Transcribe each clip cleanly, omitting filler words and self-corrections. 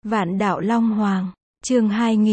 Vạn đạo Long Hoàng, chương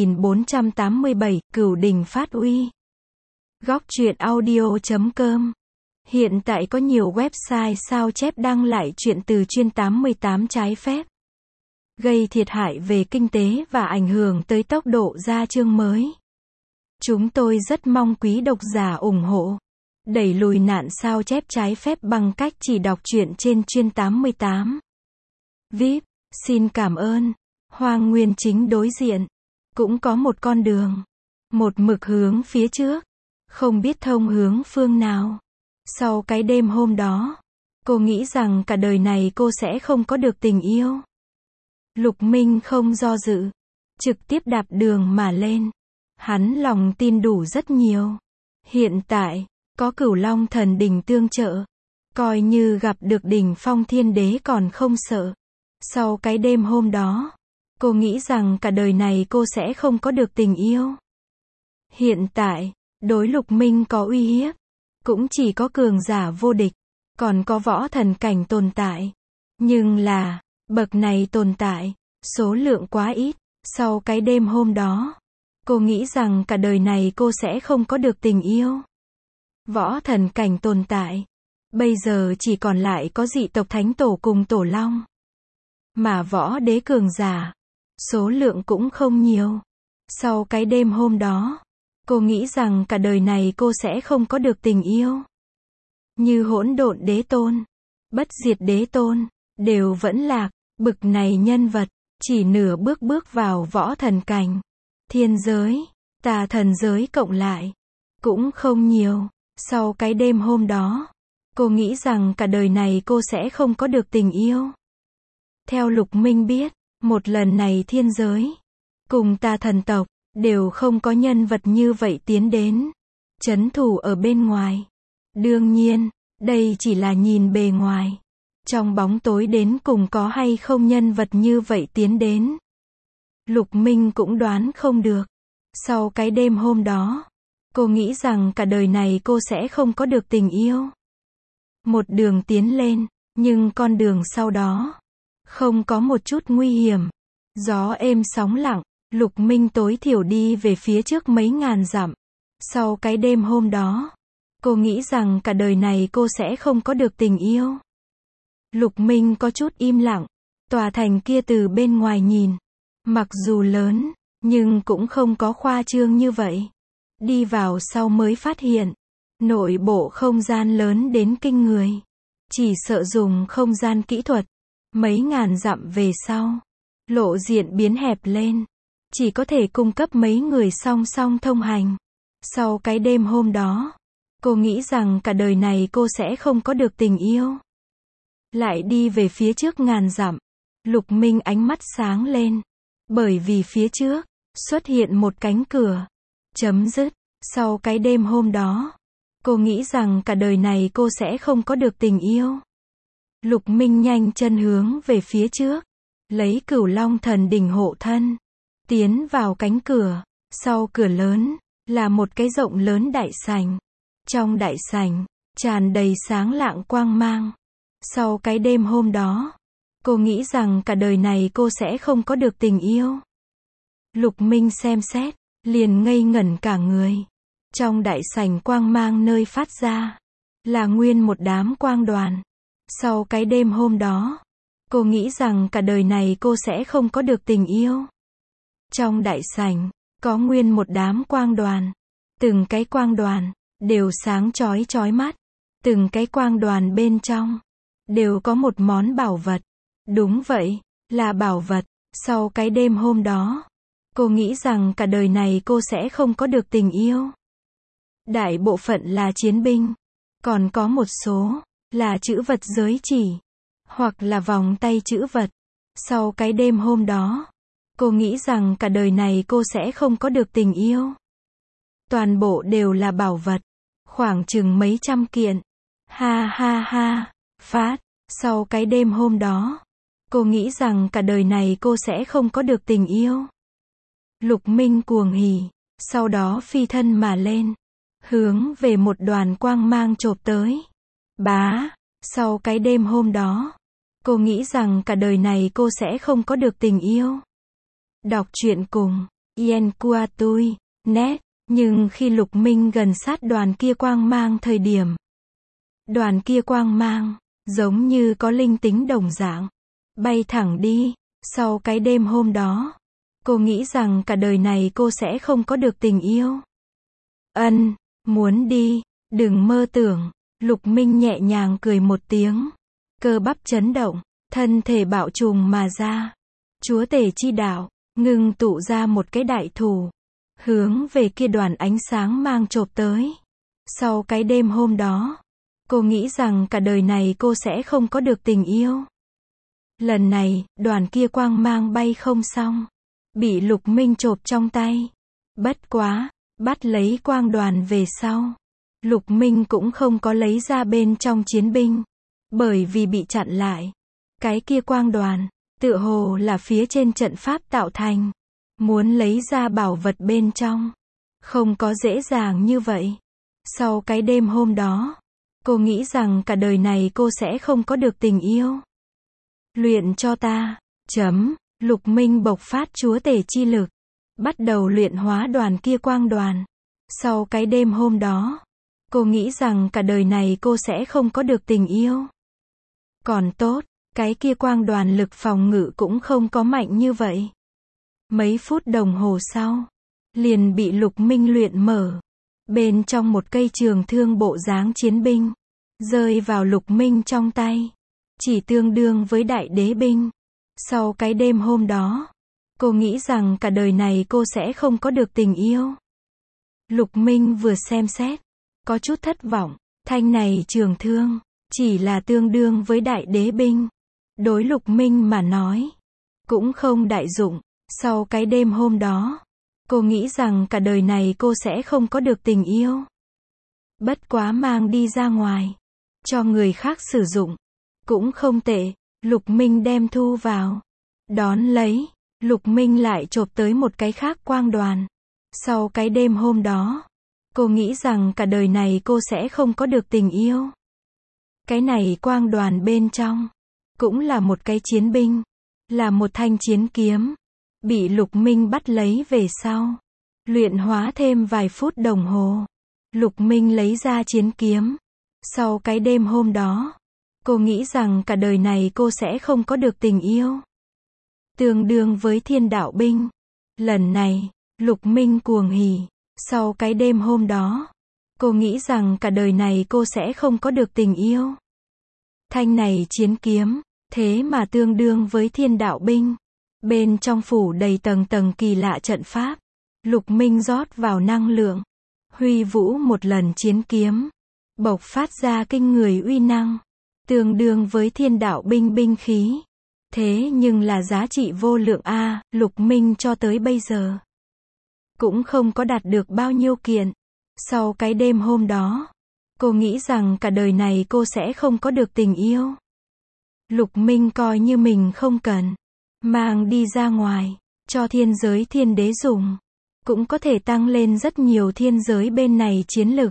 2487, Cửu Đình Phát Uy. Góc truyện audio.com. Hiện tại có nhiều website sao chép đăng lại truyện từ chuyên 88 trái phép, gây thiệt hại về kinh tế và ảnh hưởng tới tốc độ ra chương mới. Chúng tôi rất mong quý độc giả ủng hộ, đẩy lùi nạn sao chép trái phép bằng cách chỉ đọc truyện trên chuyên 88. VIP, xin cảm ơn. Hoàng Nguyên Chính đối diện cũng có một con đường, một mực hướng phía trước, không biết thông hướng phương nào. Sau cái đêm hôm đó, cô nghĩ rằng cả đời này cô sẽ không có được tình yêu. Lục Minh không do dự, trực tiếp đạp đường mà lên. Hắn lòng tin đủ rất nhiều. Hiện tại, có Cửu Long Thần Đình tương trợ, coi như gặp được đỉnh phong thiên đế còn không sợ. Sau cái đêm hôm đó, cô nghĩ rằng cả đời này cô sẽ không có được tình yêu. Hiện tại, đối Lục Minh có uy hiếp, cũng chỉ có cường giả vô địch, còn có võ thần cảnh tồn tại. Nhưng là, bậc này tồn tại, số lượng quá ít. Sau cái đêm hôm đó, cô nghĩ rằng cả đời này cô sẽ không có được tình yêu. Võ thần cảnh tồn tại, bây giờ chỉ còn lại có dị tộc Thánh Tổ cùng Tổ Long. Mà võ đế cường giả, số lượng cũng không nhiều. Sau cái đêm hôm đó, cô nghĩ rằng cả đời này cô sẽ không có được tình yêu. Như Hỗn Độn Đế Tôn, Bất Diệt Đế Tôn, đều vẫn lạc. Bực này nhân vật, chỉ nửa bước vào võ thần cảnh. Thiên giới, tà thần giới cộng lại, cũng không nhiều. Sau cái đêm hôm đó, cô nghĩ rằng cả đời này cô sẽ không có được tình yêu. Theo Lục Minh biết, một lần này thiên giới, cùng tà thần tộc, đều không có nhân vật như vậy tiến đến, trấn thủ ở bên ngoài. Đương nhiên, đây chỉ là nhìn bề ngoài. Trong bóng tối đến cùng có hay không nhân vật như vậy tiến đến, Lục Minh cũng đoán không được. Sau cái đêm hôm đó, cô nghĩ rằng cả đời này cô sẽ không có được tình yêu. Một đường tiến lên, nhưng con đường sau đó, không có một chút nguy hiểm. Gió êm sóng lặng, Lục Minh tối thiểu đi về phía trước mấy ngàn dặm. Sau cái đêm hôm đó, cô nghĩ rằng cả đời này cô sẽ không có được tình yêu. Lục Minh có chút im lặng. Tòa thành kia từ bên ngoài nhìn, mặc dù lớn, nhưng cũng không có khoa trương như vậy. Đi vào sau mới phát hiện, nội bộ không gian lớn đến kinh người. Chỉ sợ dùng không gian kỹ thuật, mấy ngàn dặm về sau, lộ diện biến hẹp lên, chỉ có thể cung cấp mấy người song song thông hành. Sau cái đêm hôm đó, cô nghĩ rằng cả đời này cô sẽ không có được tình yêu. Lại đi về phía trước ngàn dặm, Lục Minh ánh mắt sáng lên, bởi vì phía trước xuất hiện một cánh cửa. Chấm dứt. Sau cái đêm hôm đó, cô nghĩ rằng cả đời này cô sẽ không có được tình yêu. Lục Minh nhanh chân hướng về phía trước, lấy Cửu Long Thần Đình hộ thân, tiến vào cánh cửa. Sau cửa lớn, là một cái rộng lớn đại sảnh. Trong đại sảnh, tràn đầy sáng lạng quang mang. Sau cái đêm hôm đó, cô nghĩ rằng cả đời này cô sẽ không có được tình yêu. Lục Minh xem xét, liền ngây ngẩn cả người. Trong đại sảnh quang mang nơi phát ra, là nguyên một đám quang đoàn. Sau cái đêm hôm đó, cô nghĩ rằng cả đời này cô sẽ không có được tình yêu. Trong đại sảnh, có nguyên một đám quang đoàn. Từng cái quang đoàn, đều sáng chói mắt. Từng cái quang đoàn bên trong, đều có một món bảo vật. Đúng vậy, là bảo vật. Sau cái đêm hôm đó, cô nghĩ rằng cả đời này cô sẽ không có được tình yêu. Đại bộ phận là chiến binh, còn có một số là trữ vật giới chỉ, hoặc là vòng tay trữ vật. Sau cái đêm hôm đó, cô nghĩ rằng cả đời này cô sẽ không có được tình yêu. Toàn bộ đều là bảo vật, khoảng chừng mấy trăm kiện. Ha ha ha, phát. Sau cái đêm hôm đó, cô nghĩ rằng cả đời này cô sẽ không có được tình yêu. Lục Minh cuồng hỉ, sau đó phi thân mà lên, hướng về một đoàn quang mang chộp tới. Bá. Sau cái đêm hôm đó, cô nghĩ rằng cả đời này cô sẽ không có được tình yêu. Đọc truyện cùng Yen Qua Tui, net. Nhưng khi Lục Minh gần sát đoàn kia quang mang thời điểm, đoàn kia quang mang, giống như có linh tính đồng dạng, bay thẳng đi. Sau cái đêm hôm đó, cô nghĩ rằng cả đời này cô sẽ không có được tình yêu. Muốn đi, đừng mơ tưởng. Lục Minh nhẹ nhàng cười một tiếng, cơ bắp chấn động, thân thể bạo trùng mà ra. Chúa tể chi đạo, ngưng tụ ra một cái đại thủ, hướng về kia đoàn ánh sáng mang chộp tới. Sau cái đêm hôm đó, cô nghĩ rằng cả đời này cô sẽ không có được tình yêu. Lần này, đoàn kia quang mang bay không xong, bị Lục Minh chộp trong tay. Bất quá, bắt lấy quang đoàn về sau, Lục Minh cũng không có lấy ra bên trong chiến binh, bởi vì bị chặn lại. Cái kia quang đoàn, tựa hồ là phía trên trận pháp tạo thành. Muốn lấy ra bảo vật bên trong, không có dễ dàng như vậy. Sau cái đêm hôm đó, cô nghĩ rằng cả đời này cô sẽ không có được tình yêu. Luyện cho ta. Lục Minh bộc phát chúa tể chi lực, bắt đầu luyện hóa đoàn kia quang đoàn. Sau cái đêm hôm đó, cô nghĩ rằng cả đời này cô sẽ không có được tình yêu. Còn tốt, cái kia quang đoàn lực phòng ngự cũng không có mạnh như vậy. Mấy phút đồng hồ sau, liền bị Lục Minh luyện mở. Bên trong một cây trường thương bộ dáng chiến binh, rơi vào Lục Minh trong tay, chỉ tương đương với đại đế binh. Sau cái đêm hôm đó, cô nghĩ rằng cả đời này cô sẽ không có được tình yêu. Lục Minh vừa xem xét, có chút thất vọng. Thanh này trường thương, chỉ là tương đương với đại đế binh. Đối Lục Minh mà nói, cũng không đại dụng. Sau cái đêm hôm đó, cô nghĩ rằng cả đời này cô sẽ không có được tình yêu. Bất quá mang đi ra ngoài, cho người khác sử dụng, cũng không tệ. Lục Minh đem thu vào. Đón lấy, Lục Minh lại chộp tới một cái khác quang đoàn. Sau cái đêm hôm đó, cô nghĩ rằng cả đời này cô sẽ không có được tình yêu. Cái này quang đoàn bên trong, cũng là một cái chiến binh, là một thanh chiến kiếm. Bị Lục Minh bắt lấy về sau, luyện hóa thêm vài phút đồng hồ, Lục Minh lấy ra chiến kiếm. Sau cái đêm hôm đó, cô nghĩ rằng cả đời này cô sẽ không có được tình yêu. Tương đương với thiên đạo binh. Lần này, Lục Minh cuồng hỉ. Sau cái đêm hôm đó, cô nghĩ rằng cả đời này cô sẽ không có được tình yêu. Thanh này chiến kiếm, thế mà tương đương với thiên đạo binh. Bên trong phủ đầy tầng tầng kỳ lạ trận pháp. Lục Minh rót vào năng lượng, huy vũ một lần chiến kiếm, bộc phát ra kinh người uy năng, tương đương với thiên đạo binh binh khí. Thế nhưng là giá trị vô lượng a. Lục Minh cho tới bây giờ cũng không có đạt được bao nhiêu kiện. Sau cái đêm hôm đó, cô nghĩ rằng cả đời này cô sẽ không có được tình yêu. Lục Minh coi như mình không cần, mang đi ra ngoài, cho thiên giới thiên đế dùng, cũng có thể tăng lên rất nhiều thiên giới bên này chiến lực.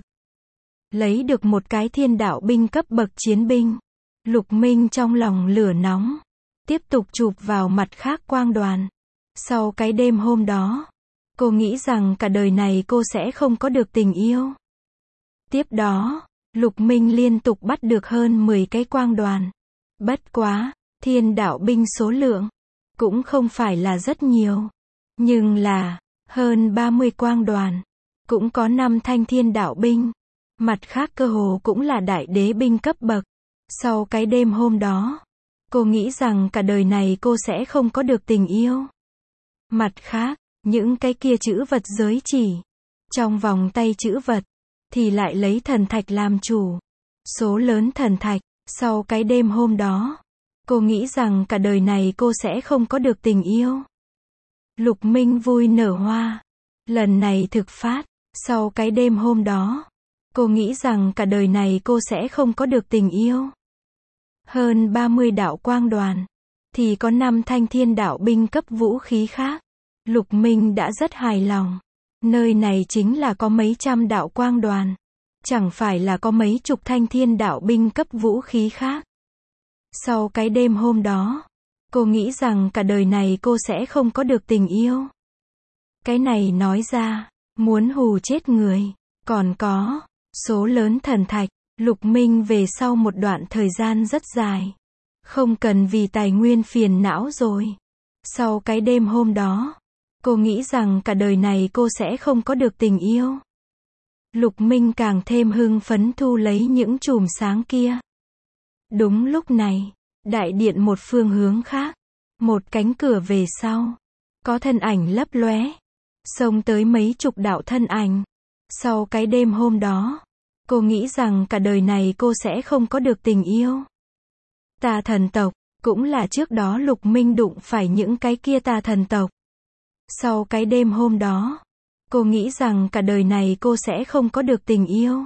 Lấy được một cái thiên đạo binh cấp bậc chiến binh, Lục Minh trong lòng lửa nóng, tiếp tục chụp vào mặt khác quang đoàn. Sau cái đêm hôm đó, cô nghĩ rằng cả đời này cô sẽ không có được tình yêu. Tiếp đó, Lục Minh liên tục bắt được hơn 10 cái quang đoàn. Bất quá, thiên đạo binh số lượng cũng không phải là rất nhiều, nhưng là hơn 30 quang đoàn, cũng có 5 thanh thiên đạo binh, mặt khác cơ hồ cũng là đại đế binh cấp bậc. Sau cái đêm hôm đó, cô nghĩ rằng cả đời này cô sẽ không có được tình yêu. Mặt khác, những cái kia chữ vật giới chỉ, trong vòng tay chữ vật, thì lại lấy thần thạch làm chủ. Số lớn thần thạch. Sau cái đêm hôm đó, cô nghĩ rằng cả đời này cô sẽ không có được tình yêu. Lục Minh vui nở hoa. Lần này thực phát. Sau cái đêm hôm đó, cô nghĩ rằng cả đời này cô sẽ không có được tình yêu. Hơn 30 đạo quang đoàn, thì có 5 thanh thiên đạo binh cấp vũ khí khác. Lục Minh đã rất hài lòng. Nơi này chính là có mấy trăm đạo quang đoàn, chẳng phải là có mấy chục thanh thiên đạo binh cấp vũ khí khác. Sau cái đêm hôm đó, Cô nghĩ rằng cả đời này cô sẽ không có được tình yêu. Cái này nói ra, muốn hù chết người. Còn có, số lớn thần thạch, Lục Minh về sau một đoạn thời gian rất dài. Không cần vì tài nguyên phiền não rồi. Sau cái đêm hôm đó, cô nghĩ rằng cả đời này cô sẽ không có được tình yêu. Lục Minh càng thêm hưng phấn thu lấy những chùm sáng kia. Đúng lúc này, đại điện một phương hướng khác, một cánh cửa về sau, có thân ảnh lấp lóe, xông tới mấy chục đạo thân ảnh. Sau cái đêm hôm đó, cô nghĩ rằng cả đời này cô sẽ không có được tình yêu. Tà thần tộc, cũng là trước đó Lục Minh đụng phải những cái kia tà thần tộc. Sau cái đêm hôm đó, cô nghĩ rằng cả đời này cô sẽ không có được tình yêu.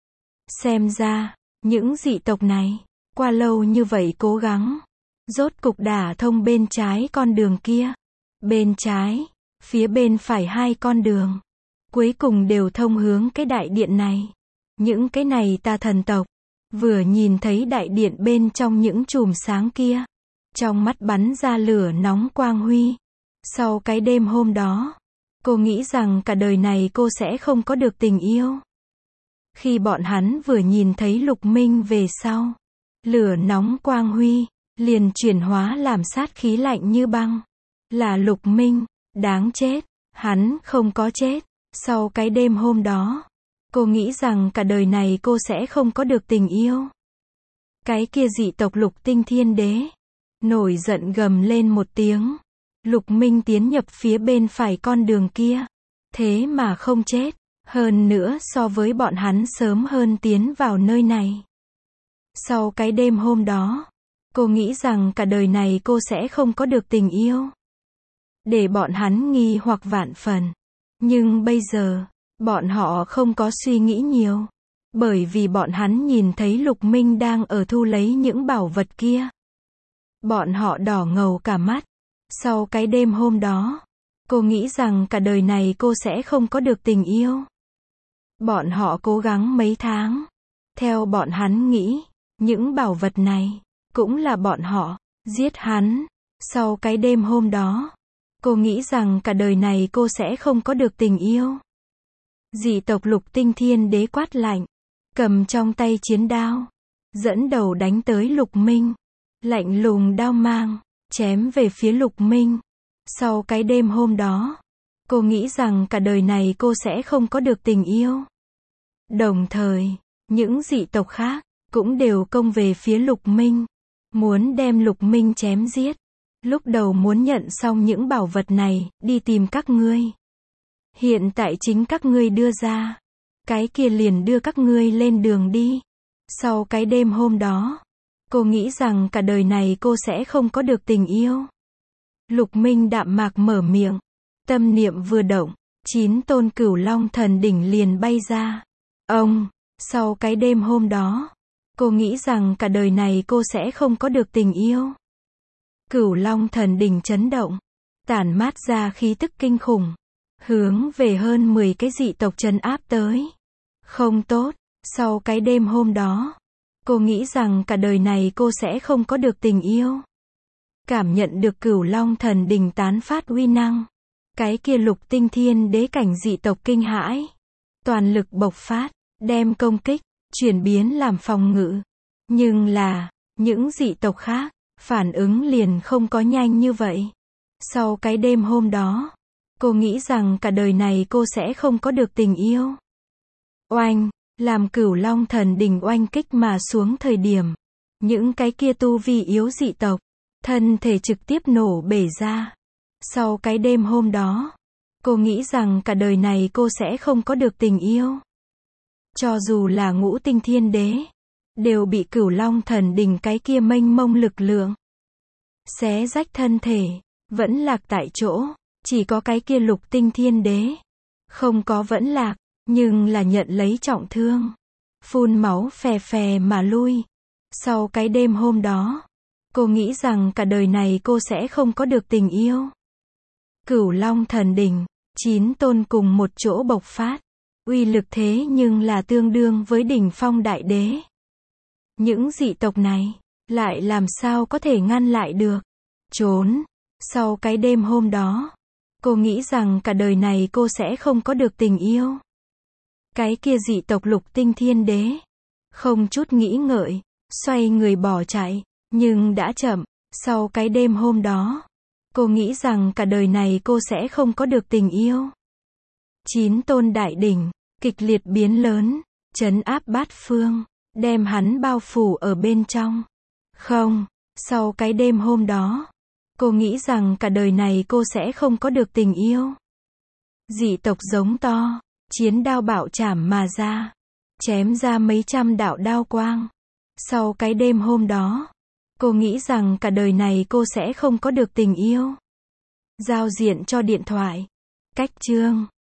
Xem ra, những dị tộc này, qua lâu như vậy cố gắng, rốt cục đả thông bên trái con đường kia. Bên trái, phía bên phải hai con đường, cuối cùng đều thông hướng cái đại điện này. Những cái này tà thần tộc, vừa nhìn thấy đại điện bên trong những chùm sáng kia, trong mắt bắn ra lửa nóng quang huy. Sau cái đêm hôm đó, cô nghĩ rằng cả đời này cô sẽ không có được tình yêu. Khi bọn hắn vừa nhìn thấy Lục Minh về sau, lửa nóng quang huy, liền chuyển hóa làm sát khí lạnh như băng. Là Lục Minh, đáng chết, hắn không có chết. Sau cái đêm hôm đó, cô nghĩ rằng cả đời này cô sẽ không có được tình yêu. Cái kia dị tộc Lục Tinh Thiên Đế, nổi giận gầm lên một tiếng. Lục Minh tiến nhập phía bên phải con đường kia, thế mà không chết, hơn nữa so với bọn hắn sớm hơn tiến vào nơi này. Sau cái đêm hôm đó, cô nghĩ rằng cả đời này cô sẽ không có được tình yêu. Để bọn hắn nghi hoặc vạn phần. Nhưng bây giờ, bọn họ không có suy nghĩ nhiều. Bởi vì bọn hắn nhìn thấy Lục Minh đang ở thu lấy những bảo vật kia. Bọn họ đỏ ngầu cả mắt. Sau cái đêm hôm đó, cô nghĩ rằng cả đời này cô sẽ không có được tình yêu. Bọn họ cố gắng mấy tháng. Theo bọn hắn nghĩ, những bảo vật này, cũng là bọn họ, giết hắn. Sau cái đêm hôm đó, cô nghĩ rằng cả đời này cô sẽ không có được tình yêu. Dị tộc Lục Tinh Thiên Đế quát lạnh, cầm trong tay chiến đao, dẫn đầu đánh tới Lục Minh. Lạnh lùng đao mang, chém về phía Lục Minh. Sau cái đêm hôm đó, cô nghĩ rằng cả đời này cô sẽ không có được tình yêu. Đồng thời, những dị tộc khác, cũng đều công về phía Lục Minh, muốn đem Lục Minh chém giết. Lúc đầu muốn nhận xong những bảo vật này, đi tìm các ngươi. Hiện tại chính các ngươi đưa ra. Cái kia liền đưa các ngươi lên đường đi. Sau cái đêm hôm đó, cô nghĩ rằng cả đời này cô sẽ không có được tình yêu. Lục Minh đạm mạc mở miệng. Tâm niệm vừa động, 9 tôn Cửu Long Thần Đỉnh liền bay ra. Sau cái đêm hôm đó, cô nghĩ rằng cả đời này cô sẽ không có được tình yêu. Cửu Long Thần Đỉnh chấn động, tản mát ra khí tức kinh khủng, hướng về hơn 10 cái dị tộc trấn áp tới. Không tốt, sau cái đêm hôm đó, cô nghĩ rằng cả đời này cô sẽ không có được tình yêu. Cảm nhận được Cửu Long Thần Đỉnh tán phát uy năng, cái kia Lục Tinh Thiên Đế cảnh dị tộc kinh hãi, toàn lực bộc phát, đem công kích chuyển biến làm phòng ngự. Nhưng là, những dị tộc khác, phản ứng liền không có nhanh như vậy. Sau cái đêm hôm đó, cô nghĩ rằng cả đời này cô sẽ không có được tình yêu. Oanh, làm Cửu Long Thần Đỉnh oanh kích mà xuống thời điểm, những cái kia tu vi yếu dị tộc, thân thể trực tiếp nổ bể ra. Sau cái đêm hôm đó, cô nghĩ rằng cả đời này cô sẽ không có được tình yêu. Cho dù là Ngũ Tinh Thiên Đế, đều bị Cửu Long Thần Đỉnh cái kia mênh mông lực lượng xé rách thân thể, vẫn lạc tại chỗ. Chỉ có cái kia Lục Tinh Thiên Đế không có vẫn lạc, nhưng là nhận lấy trọng thương, phun máu phè phè mà lui. Sau cái đêm hôm đó, cô nghĩ rằng cả đời này cô sẽ không có được tình yêu. Cửu Long Thần Đỉnh, 9 tôn cùng một chỗ bộc phát, uy lực thế nhưng là tương đương với đỉnh phong đại đế. Những dị tộc này, lại làm sao có thể ngăn lại được. trốn. Sau cái đêm hôm đó, cô nghĩ rằng cả đời này cô sẽ không có được tình yêu. Cái kia dị tộc Lục Tinh Thiên Đế, không chút nghĩ ngợi, xoay người bỏ chạy, nhưng đã chậm. Sau cái đêm hôm đó, cô nghĩ rằng cả đời này cô sẽ không có được tình yêu. 9 tôn đại đỉnh, kịch liệt biến lớn, trấn áp bát phương, đem hắn bao phủ ở bên trong. Không, sau cái đêm hôm đó, cô nghĩ rằng cả đời này cô sẽ không có được tình yêu. Dị tộc giống to, chiến đao bạo chảm mà ra, chém ra mấy trăm đạo đao quang. Sau cái đêm hôm đó, cô nghĩ rằng cả đời này cô sẽ không có được tình yêu. Giao diện cho điện thoại. Cách chương